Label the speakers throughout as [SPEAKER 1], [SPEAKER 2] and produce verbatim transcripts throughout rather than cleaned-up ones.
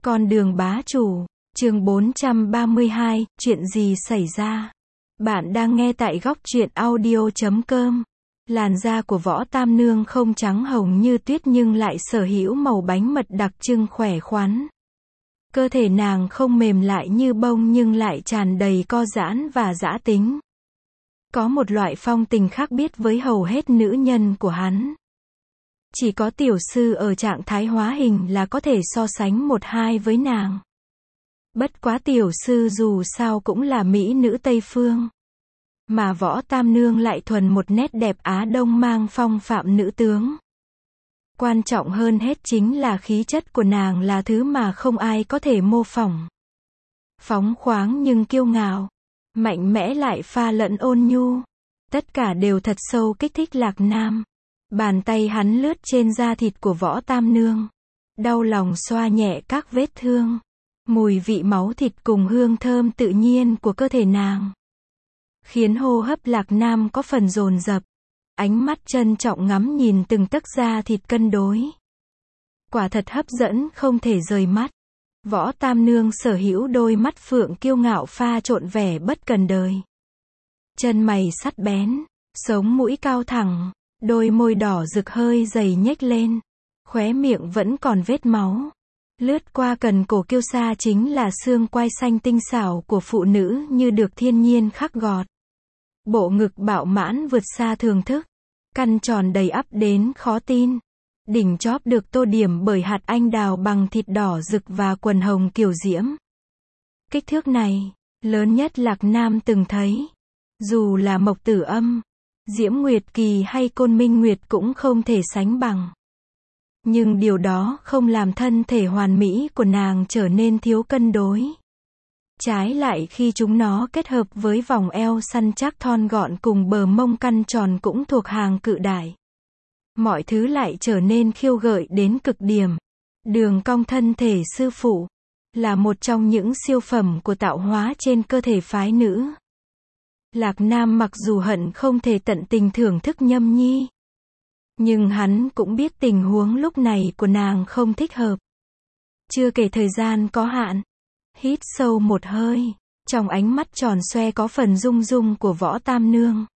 [SPEAKER 1] Con đường bá chủ, chương bốn trăm ba mươi hai, chuyện gì xảy ra? Bạn đang nghe tại góc truyện audio chấm com. Làn da của Võ Tam Nương không trắng hồng như tuyết nhưng lại sở hữu màu bánh mật đặc trưng khỏe khoắn. Cơ thể nàng không mềm lại như bông nhưng lại tràn đầy co giãn và dã tính. Có một loại phong tình khác biệt với hầu hết nữ nhân của hắn. Chỉ có tiểu sư ở trạng thái hóa hình là có thể so sánh một hai với nàng. Bất quá tiểu sư dù sao cũng là mỹ nữ Tây Phương. Mà Võ Tam Nương lại thuần một nét đẹp Á Đông mang phong phạm nữ tướng. Quan trọng hơn hết chính là khí chất của nàng là thứ mà không ai có thể mô phỏng. Phóng khoáng nhưng kiêu ngạo, mạnh mẽ lại pha lẫn ôn nhu. Tất cả đều thật sâu kích thích Lạc Nam. Bàn tay hắn lướt trên da thịt của Võ Tam Nương. Đau lòng xoa nhẹ các vết thương. Mùi vị máu thịt cùng hương thơm tự nhiên của cơ thể nàng khiến hô hấp Lạc Nam có phần dồn dập. Ánh mắt trân trọng ngắm nhìn từng tấc da thịt cân đối. Quả thật hấp dẫn không thể rời mắt. Võ Tam Nương sở hữu đôi mắt phượng kiêu ngạo pha trộn vẻ bất cần đời. Chân mày sắc bén, sống mũi cao thẳng, đôi môi đỏ rực hơi dày nhếch lên. Khóe miệng vẫn còn vết máu. Lướt qua cần cổ kiêu sa chính là xương quai xanh tinh xảo của phụ nữ như được thiên nhiên khắc gọt. Bộ ngực bạo mãn vượt xa thưởng thức. Căn tròn đầy ắp đến khó tin. Đỉnh chóp được tô điểm bởi hạt anh đào bằng thịt đỏ rực và quần hồng kiều diễm. Kích thước này, lớn nhất Lạc Nam từng thấy. Dù là Mộc Tử Âm, Diễm Nguyệt Kỳ hay Côn Minh Nguyệt cũng không thể sánh bằng. Nhưng điều đó không làm thân thể hoàn mỹ của nàng trở nên thiếu cân đối. Trái lại khi chúng nó kết hợp với vòng eo săn chắc thon gọn cùng bờ mông căn tròn cũng thuộc hàng cự đại. Mọi thứ lại trở nên khiêu gợi đến cực điểm. Đường cong thân thể sư phụ là một trong những siêu phẩm của tạo hóa trên cơ thể phái nữ. Lạc Nam mặc dù hận không thể tận tình thưởng thức Nhâm Nhi. Nhưng hắn cũng biết tình huống lúc này của nàng không thích hợp. Chưa kể thời gian có hạn. Hít sâu một hơi. Trong ánh mắt tròn xoe có phần rung rung của Võ Tam Nương.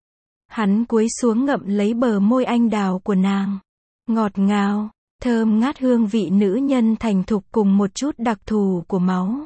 [SPEAKER 1] Hắn cúi xuống ngậm lấy bờ môi anh đào của nàng. Ngọt ngào, thơm ngát hương vị nữ nhân thành thục cùng một chút đặc thù của máu.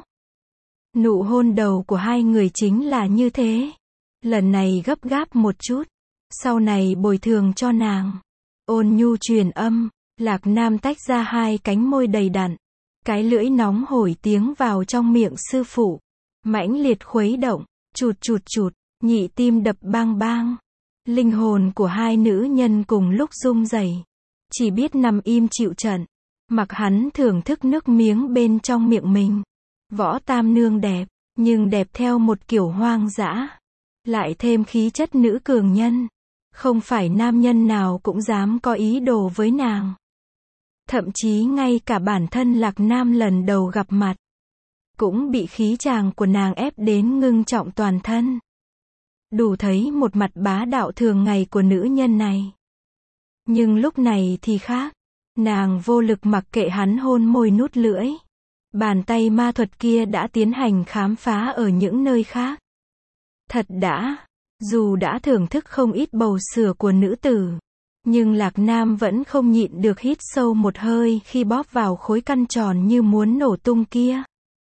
[SPEAKER 1] Nụ hôn đầu của hai người chính là như thế. Lần này gấp gáp một chút. Sau này bồi thường cho nàng. Ôn nhu truyền âm. Lạc Nam tách ra hai cánh môi đầy đặn. Cái lưỡi nóng hổi tiếng vào trong miệng sư phụ. Mãnh liệt khuấy động. Chụt chụt chụt. Nhị tim đập bang bang. Linh hồn của hai nữ nhân cùng lúc rung rẩy. Chỉ biết nằm im chịu trận. Mặc hắn thưởng thức nước miếng bên trong miệng mình. Võ Tam Nương đẹp. Nhưng đẹp theo một kiểu hoang dã. Lại thêm khí chất nữ cường nhân. Không phải nam nhân nào cũng dám có ý đồ với nàng. Thậm chí ngay cả bản thân Lạc Nam lần đầu gặp mặt. Cũng bị khí chàng của nàng ép đến ngưng trọng toàn thân. Đủ thấy một mặt bá đạo thường ngày của nữ nhân này. Nhưng lúc này thì khác. Nàng vô lực mặc kệ hắn hôn môi nút lưỡi. Bàn tay ma thuật kia đã tiến hành khám phá ở những nơi khác. Thật đã, dù đã thưởng thức không ít bầu sữa của nữ tử. Nhưng Lạc Nam vẫn không nhịn được hít sâu một hơi khi bóp vào khối căn tròn như muốn nổ tung kia.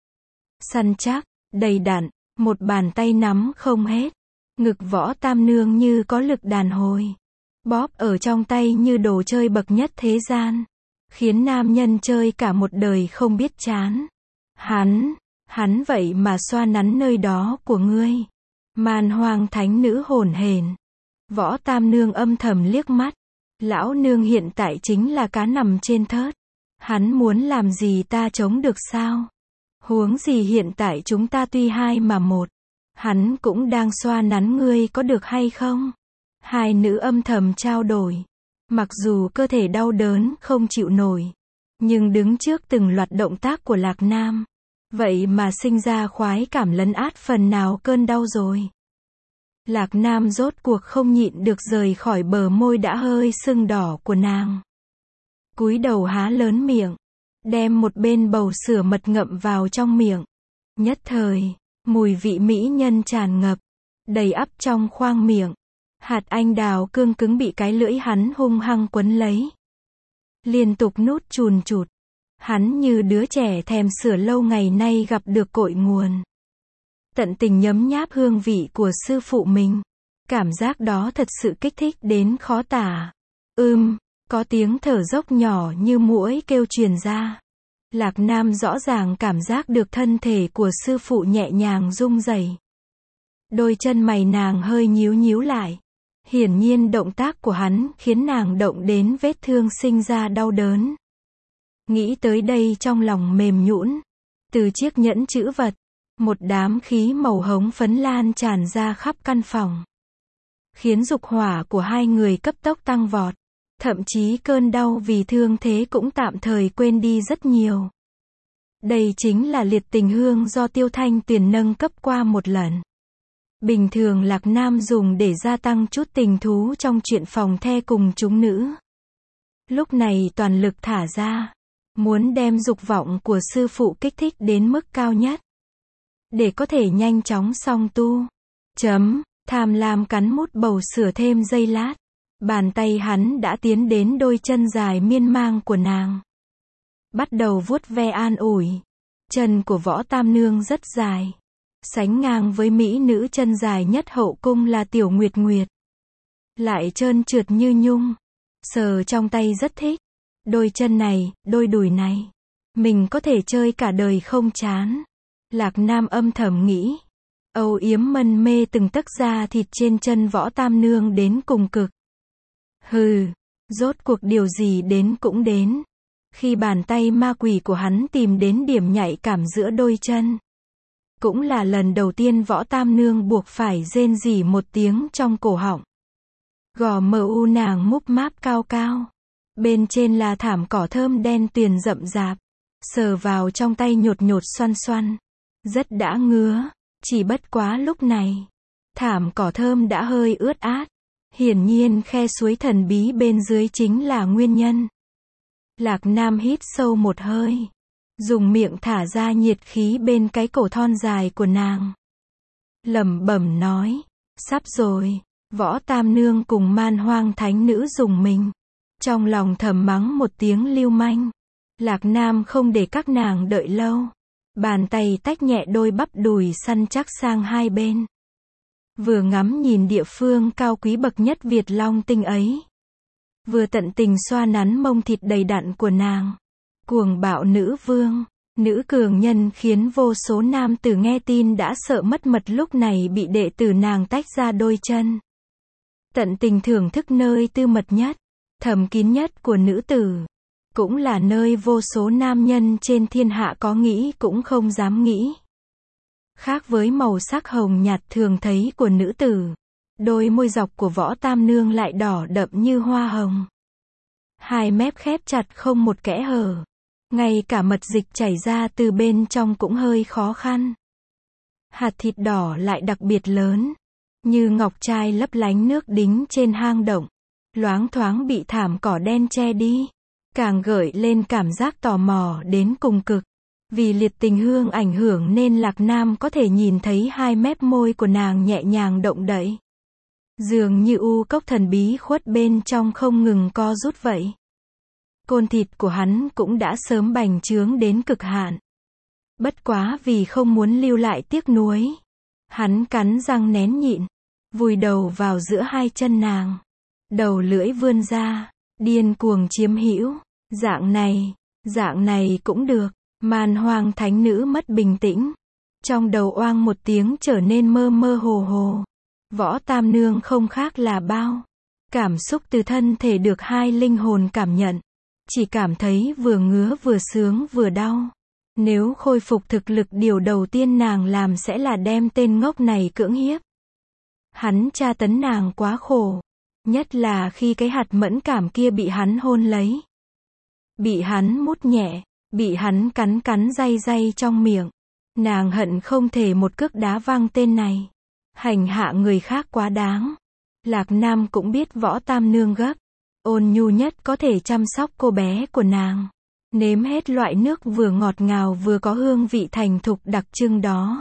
[SPEAKER 1] Săn chắc, đầy đặn, một bàn tay nắm không hết. Ngực Võ Tam Nương như có lực đàn hồi. Bóp ở trong tay như đồ chơi bậc nhất thế gian. Khiến nam nhân chơi cả một đời không biết chán. Hắn, hắn vậy mà xoa nắn nơi đó của ngươi. Man hoang thánh nữ hồn hển. Võ Tam Nương âm thầm liếc mắt. Lão nương hiện tại chính là cá nằm trên thớt. Hắn muốn làm gì ta chống được sao? Huống gì hiện tại chúng ta tuy hai mà một. Hắn cũng đang xoa nắn ngươi có được hay không? Hai nữ âm thầm trao đổi. Mặc dù cơ thể đau đớn không chịu nổi. Nhưng đứng trước từng loạt động tác của Lạc Nam. Vậy mà sinh ra khoái cảm lấn át phần nào cơn đau rồi. Lạc Nam rốt cuộc không nhịn được rời khỏi bờ môi đã hơi sưng đỏ của nàng. Cúi đầu há lớn miệng. đem một bên bầu sữa mật ngậm vào trong miệng. Nhất thời, mùi vị mỹ nhân tràn ngập, đầy ắp trong khoang miệng. Hạt anh đào cương cứng bị cái lưỡi hắn hung hăng quấn lấy. Liên tục nút chùn chụt. Hắn như đứa trẻ thèm sữa lâu ngày nay gặp được cội nguồn. Tận tình nhấm nháp hương vị của sư phụ mình. Cảm giác đó thật sự kích thích đến khó tả. Ưm, có tiếng thở dốc nhỏ như muỗi kêu truyền ra. Lạc Nam rõ ràng cảm giác được thân thể của sư phụ nhẹ nhàng rung rẩy. Đôi chân mày nàng hơi nhíu nhíu lại. Hiển nhiên động tác của hắn khiến nàng động đến vết thương sinh ra đau đớn. Nghĩ tới đây trong lòng mềm nhũn. Từ chiếc nhẫn chữ vật, một đám khí màu hống phấn lan tràn ra khắp căn phòng. Khiến dục hỏa của hai người cấp tốc tăng vọt. Thậm chí cơn đau vì thương thế cũng tạm thời quên đi rất nhiều. Đây chính là liệt tình hương do Tiêu Thanh Tuyền nâng cấp qua một lần. Bình thường Lạc Nam dùng để gia tăng chút tình thú trong chuyện phòng the cùng chúng nữ. Lúc này toàn lực thả ra. Muốn đem dục vọng của sư phụ kích thích đến mức cao nhất. Để có thể nhanh chóng song tu. Chấm, tham lam cắn mút bầu sữa thêm giây lát. Bàn tay hắn đã tiến đến đôi chân dài miên man của nàng. Bắt đầu vuốt ve an ủi. Chân của Võ Tam Nương rất dài. Sánh ngang với mỹ nữ chân dài nhất hậu cung là Tiểu Nguyệt Nguyệt. Lại trơn trượt như nhung. Sờ trong tay rất thích. Đôi chân này, đôi đùi này. Mình có thể chơi cả đời không chán. Lạc Nam âm thầm nghĩ. Âu yếm mân mê từng tấc da thịt trên chân Võ Tam Nương đến cùng cực. Hừ, rốt cuộc điều gì đến cũng đến. Khi bàn tay ma quỷ của hắn tìm đến điểm nhạy cảm giữa đôi chân. Cũng là lần đầu tiên Võ Tam Nương buộc phải rên rỉ một tiếng trong cổ họng. Gò mờ u nàng múp máp cao cao. Bên trên là thảm cỏ thơm đen tuyền rậm rạp. Sờ vào trong tay nhột nhột xoăn xoăn. Rất đã ngứa. Chỉ bất quá lúc này. Thảm cỏ thơm đã hơi ướt át. Hiển nhiên khe suối thần bí bên dưới chính là nguyên nhân. Lạc Nam hít sâu một hơi. Dùng miệng thả ra nhiệt khí bên cái cổ thon dài của nàng. Lẩm bẩm nói. Sắp rồi. Võ Tam Nương cùng Man Hoang thánh nữ dùng mình. Trong lòng thầm mắng một tiếng lưu manh. Lạc Nam không để các nàng đợi lâu. Bàn tay tách nhẹ đôi bắp đùi săn chắc sang hai bên. Vừa ngắm nhìn địa phương cao quý bậc nhất Việt Long tinh ấy. Vừa tận tình xoa nắn mông thịt đầy đặn của nàng. Cuồng bạo nữ vương, nữ cường nhân khiến vô số nam tử nghe tin đã sợ mất mật lúc này bị đệ tử nàng tách ra đôi chân. Tận tình thưởng thức nơi tư mật nhất, thầm kín nhất của nữ tử. Cũng là nơi vô số nam nhân trên thiên hạ có nghĩ cũng không dám nghĩ. Khác với màu sắc hồng nhạt thường thấy của nữ tử. Đôi môi dọc của Võ Tam Nương lại đỏ đậm như hoa hồng. Hai mép khép chặt không một kẽ hở. Ngay cả mật dịch chảy ra từ bên trong cũng hơi khó khăn. Hạt thịt đỏ lại đặc biệt lớn. Như ngọc trai lấp lánh nước đính trên hang động. Loáng thoáng bị thảm cỏ đen che đi. Càng gợi lên cảm giác tò mò đến cùng cực. Vì liệt tình hương ảnh hưởng nên Lạc Nam có thể nhìn thấy hai mép môi của nàng nhẹ nhàng động đậy. Dường như u cốc thần bí khuất bên trong không ngừng co rút vậy. Côn thịt của hắn cũng đã sớm bành trướng đến cực hạn. Bất quá vì không muốn lưu lại tiếc nuối. Hắn cắn răng nén nhịn. Vùi đầu vào giữa hai chân nàng. Đầu lưỡi vươn ra. Điên cuồng chiếm hữu. Dạng này, dạng này cũng được. Man Hoang thánh nữ mất bình tĩnh. Trong đầu oang một tiếng trở nên mơ mơ hồ hồ. Võ Tam Nương không khác là bao. Cảm xúc từ thân thể được hai linh hồn cảm nhận. Chỉ cảm thấy vừa ngứa vừa sướng vừa đau. Nếu khôi phục thực lực điều đầu tiên nàng làm sẽ là đem tên ngốc này cưỡng hiếp. Hắn tra tấn nàng quá khổ. Nhất là khi cái hạt mẫn cảm kia bị hắn hôn lấy. Bị hắn mút nhẹ. Bị hắn cắn cắn day day trong miệng. Nàng hận không thể một cước đá văng tên này. Hành hạ người khác quá đáng. Lạc Nam cũng biết Võ Tam Nương gấp. Ôn nhu nhất có thể chăm sóc cô bé của nàng. Nếm hết loại nước vừa ngọt ngào vừa có hương vị thành thục đặc trưng đó.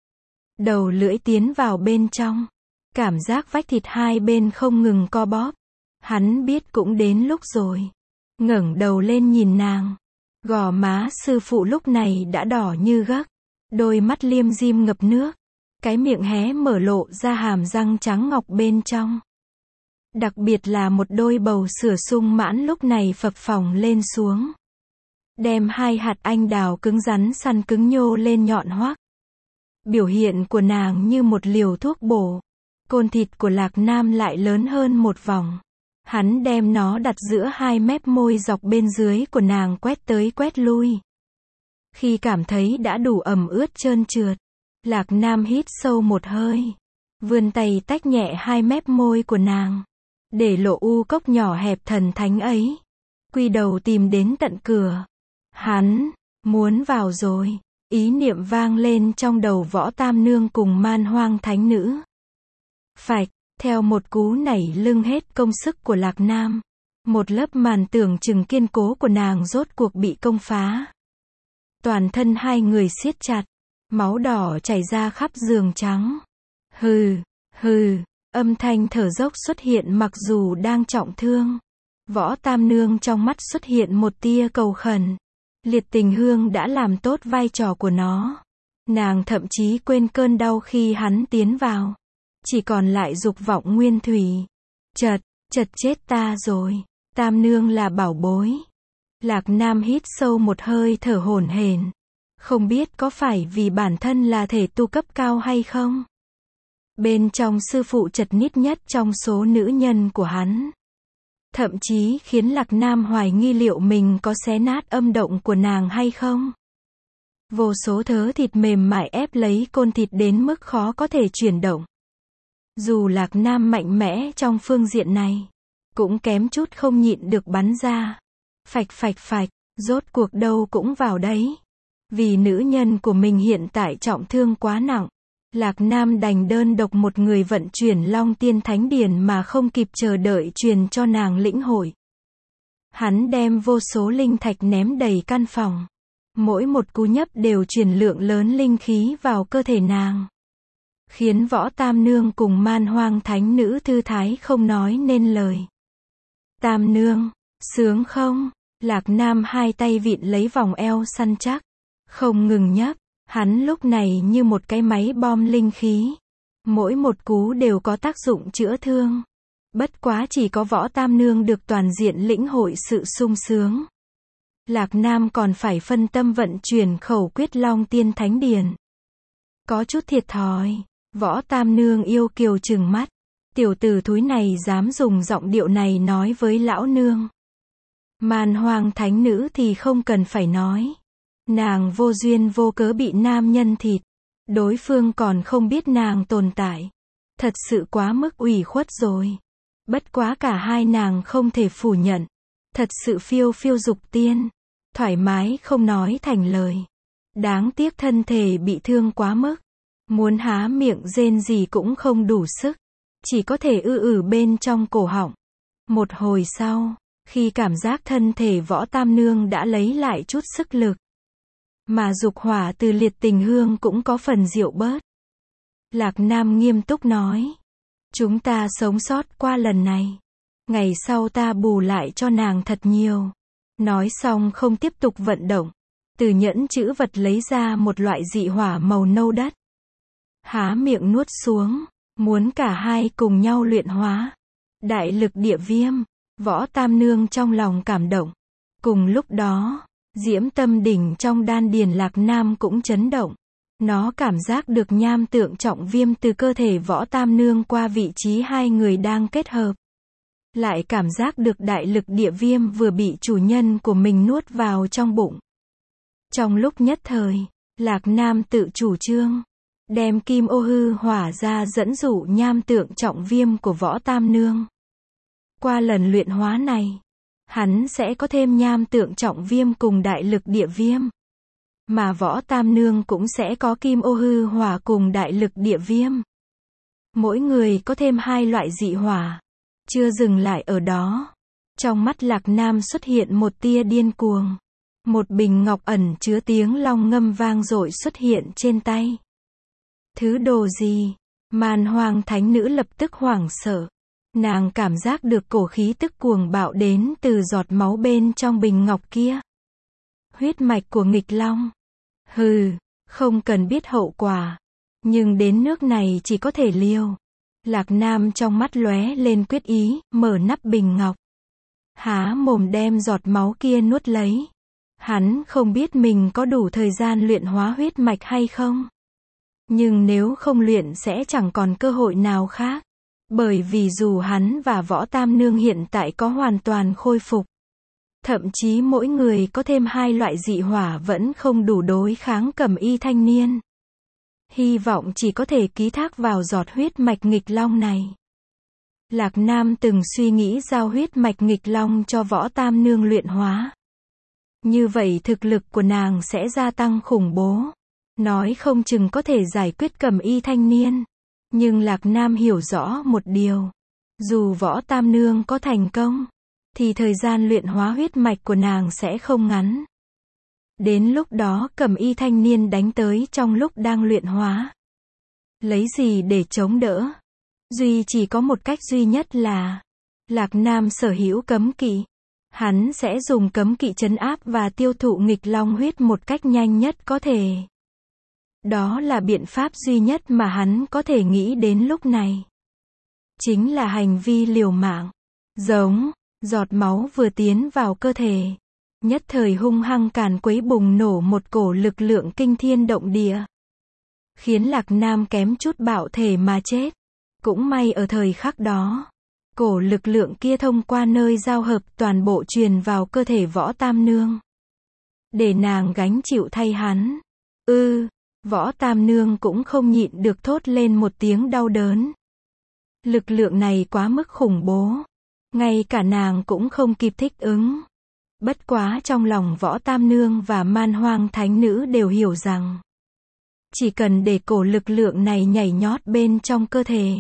[SPEAKER 1] Đầu lưỡi tiến vào bên trong. Cảm giác vách thịt hai bên không ngừng co bóp. Hắn biết cũng đến lúc rồi. Ngẩng đầu lên nhìn nàng. Gò má sư phụ lúc này đã đỏ như gấc. Đôi mắt liêm diêm ngập nước. Cái miệng hé mở lộ ra hàm răng trắng ngọc bên trong. Đặc biệt là một đôi bầu sữa sung mãn lúc này phập phồng lên xuống. Đem hai hạt anh đào cứng rắn săn cứng nhô lên nhọn hoắt. Biểu hiện của nàng như một liều thuốc bổ. Côn thịt của Lạc Nam lại lớn hơn một vòng. Hắn đem nó đặt giữa hai mép môi dọc bên dưới của nàng quét tới quét lui. Khi cảm thấy đã đủ ẩm ướt trơn trượt, Lạc Nam hít sâu một hơi. Vươn tay tách nhẹ hai mép môi của nàng. Để lộ u cốc nhỏ hẹp thần thánh ấy. Quy đầu tìm đến tận cửa. Hắn, muốn vào rồi. Ý niệm vang lên trong đầu Võ Tam Nương cùng Man Hoang Thánh Nữ. Phạch, theo một cú nảy lưng hết công sức của Lạc Nam. Một lớp màn tưởng chừng kiên cố của nàng rốt cuộc bị công phá. Toàn thân hai người siết chặt. Máu đỏ chảy ra khắp giường trắng. Hừ, hừ, âm thanh thở dốc xuất hiện mặc dù đang trọng thương. Võ Tam Nương trong mắt xuất hiện một tia cầu khẩn. Liệt tình hương đã làm tốt vai trò của nó. Nàng thậm chí quên cơn đau khi hắn tiến vào. Chỉ còn lại dục vọng nguyên thủy. Chật, chật chết ta rồi. Tam Nương là bảo bối. Lạc Nam hít sâu một hơi thở hổn hển. Không biết có phải vì bản thân là thể tu cấp cao hay không? Bên trong sư phụ chật nít nhất trong số nữ nhân của hắn. Thậm chí khiến Lạc Nam hoài nghi liệu mình có xé nát âm động của nàng hay không. Vô số thớ thịt mềm mại ép lấy côn thịt đến mức khó có thể chuyển động. Dù Lạc Nam mạnh mẽ trong phương diện này, cũng kém chút không nhịn được bắn ra. Phạch phạch phạch, rốt cuộc đâu cũng vào đấy. Vì nữ nhân của mình hiện tại trọng thương quá nặng. Lạc Nam đành đơn độc một người vận chuyển Long Tiên Thánh Điển mà không kịp chờ đợi truyền cho nàng lĩnh hội. Hắn đem vô số linh thạch ném đầy căn phòng. Mỗi một cú nhấp đều truyền lượng lớn linh khí vào cơ thể nàng. Khiến Võ Tam Nương cùng Man Hoang Thánh Nữ thư thái không nói nên lời. Tam Nương, sướng không? Lạc Nam hai tay vịn lấy vòng eo săn chắc. Không ngừng nhấp. Hắn lúc này như một cái máy bom linh khí. Mỗi một cú đều có tác dụng chữa thương. Bất quá chỉ có Võ Tam Nương được toàn diện lĩnh hội sự sung sướng. Lạc Nam còn phải phân tâm vận chuyển khẩu quyết Long Tiên Thánh Điển. Có chút thiệt thòi. Võ Tam Nương yêu kiều trừng mắt. Tiểu tử thúi này dám dùng giọng điệu này nói với lão nương. Man Hoang Thánh Nữ thì không cần phải nói. Nàng vô duyên vô cớ bị nam nhân thịt. Đối phương còn không biết nàng tồn tại. Thật sự quá mức ủy khuất rồi. Bất quá cả hai nàng không thể phủ nhận. Thật sự phiêu phiêu dục tiên. Thoải mái không nói thành lời. Đáng tiếc thân thể bị thương quá mức. Muốn há miệng rên gì cũng không đủ sức. Chỉ có thể ư ử bên trong cổ họng. Một hồi sau, khi cảm giác thân thể Võ Tam Nương đã lấy lại chút sức lực. Mà dục hỏa từ liệt tình hương cũng có phần dịu bớt. Lạc Nam nghiêm túc nói. Chúng ta sống sót qua lần này. Ngày sau ta bù lại cho nàng thật nhiều. Nói xong không tiếp tục vận động. Từ nhẫn chữ vật lấy ra một loại dị hỏa màu nâu đất. Há miệng nuốt xuống. Muốn cả hai cùng nhau luyện hóa. Đại lực địa viêm. Võ Tam Nương trong lòng cảm động. Cùng lúc đó, diễm tâm đỉnh trong đan điền Lạc Nam cũng chấn động. Nó cảm giác được nham tượng trọng viêm từ cơ thể Võ Tam Nương qua vị trí hai người đang kết hợp. Lại cảm giác được đại lực địa viêm vừa bị chủ nhân của mình nuốt vào trong bụng. Trong lúc nhất thời, Lạc Nam tự chủ trương. Đem kim ô hư hỏa ra dẫn dụ nham tượng trọng viêm của Võ Tam Nương. Qua lần luyện hóa này, hắn sẽ có thêm nham tượng trọng viêm cùng đại lực địa viêm. Mà Võ Tam Nương cũng sẽ có kim ô hư hỏa cùng đại lực địa viêm. Mỗi người có thêm hai loại dị hỏa. Chưa dừng lại ở đó. Trong mắt Lạc Nam xuất hiện một tia điên cuồng. Một bình ngọc ẩn chứa tiếng long ngâm vang dội xuất hiện trên tay. Thứ đồ gì? Man Hoang thánh nữ lập tức hoảng sợ. Nàng cảm giác được cổ khí tức cuồng bạo đến từ giọt máu bên trong bình ngọc kia. Huyết mạch của nghịch long. Hừ, không cần biết hậu quả. Nhưng đến nước này chỉ có thể liều. Lạc Nam trong mắt lóe lên quyết ý, mở nắp bình ngọc. Há mồm đem giọt máu kia nuốt lấy. Hắn không biết mình có đủ thời gian luyện hóa huyết mạch hay không. Nhưng nếu không luyện sẽ chẳng còn cơ hội nào khác. Bởi vì dù hắn và Võ Tam Nương hiện tại có hoàn toàn khôi phục. Thậm chí mỗi người có thêm hai loại dị hỏa vẫn không đủ đối kháng Cẩm Y thanh niên. Hy vọng chỉ có thể ký thác vào giọt huyết mạch nghịch long này. Lạc Nam từng suy nghĩ giao huyết mạch nghịch long cho Võ Tam Nương luyện hóa. Như vậy thực lực của nàng sẽ gia tăng khủng bố. Nói không chừng có thể giải quyết Cẩm Y thanh niên. Nhưng Lạc Nam hiểu rõ một điều. Dù Võ Tam Nương có thành công, thì thời gian luyện hóa huyết mạch của nàng sẽ không ngắn. Đến lúc đó Cẩm Y thanh niên đánh tới trong lúc đang luyện hóa. Lấy gì để chống đỡ? Duy chỉ có một cách duy nhất là Lạc Nam sở hữu cấm kỵ. Hắn sẽ dùng cấm kỵ trấn áp và tiêu thụ nghịch long huyết một cách nhanh nhất có thể. Đó là biện pháp duy nhất mà hắn có thể nghĩ đến lúc này. Chính là hành vi liều mạng. Giống, giọt máu vừa tiến vào cơ thể. Nhất thời hung hăng càn quấy bùng nổ một cổ lực lượng kinh thiên động địa. Khiến Lạc Nam kém chút bạo thể mà chết. Cũng may ở thời khắc đó. Cổ lực lượng kia thông qua nơi giao hợp toàn bộ truyền vào cơ thể Võ Tam Nương. Để nàng gánh chịu thay hắn. Ư, Võ Tam Nương cũng không nhịn được thốt lên một tiếng đau đớn. Lực lượng này quá mức khủng bố. Ngay cả nàng cũng không kịp thích ứng. Bất quá trong lòng Võ Tam Nương và Man Hoang thánh nữ đều hiểu rằng. Chỉ cần để cổ lực lượng này nhảy nhót bên trong cơ thể.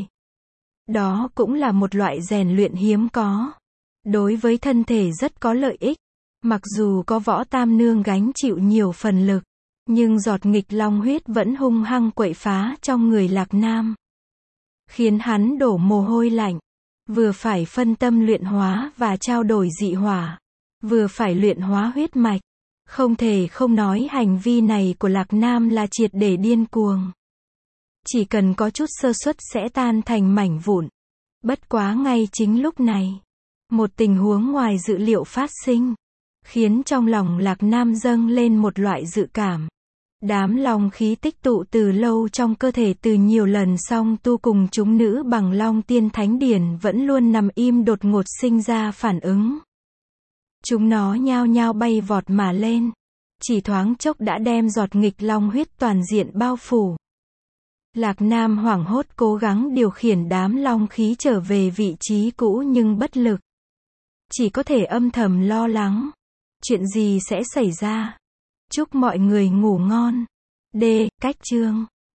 [SPEAKER 1] Đó cũng là một loại rèn luyện hiếm có. Đối với thân thể rất có lợi ích. Mặc dù có Võ Tam Nương gánh chịu nhiều phần lực. Nhưng giọt nghịch long huyết vẫn hung hăng quậy phá trong người Lạc Nam. Khiến hắn đổ mồ hôi lạnh. Vừa phải phân tâm luyện hóa và trao đổi dị hỏa. Vừa phải luyện hóa huyết mạch. Không thể không nói hành vi này của Lạc Nam là triệt để điên cuồng. Chỉ cần có chút sơ suất sẽ tan thành mảnh vụn. Bất quá ngay chính lúc này. Một tình huống ngoài dự liệu phát sinh. Khiến trong lòng Lạc Nam dâng lên một loại dự cảm. Đám long khí tích tụ từ lâu trong cơ thể từ nhiều lần song tu cùng chúng nữ bằng Long Tiên Thánh Điển vẫn luôn nằm im đột ngột sinh ra phản ứng. Chúng nó nhao nhao bay vọt mà lên. Chỉ thoáng chốc đã đem giọt nghịch long huyết toàn diện bao phủ. Lạc Nam hoảng hốt cố gắng điều khiển đám long khí trở về vị trí cũ nhưng bất lực. Chỉ có thể âm thầm lo lắng. Chuyện gì sẽ xảy ra? Chúc mọi người ngủ ngon. D. Cách chương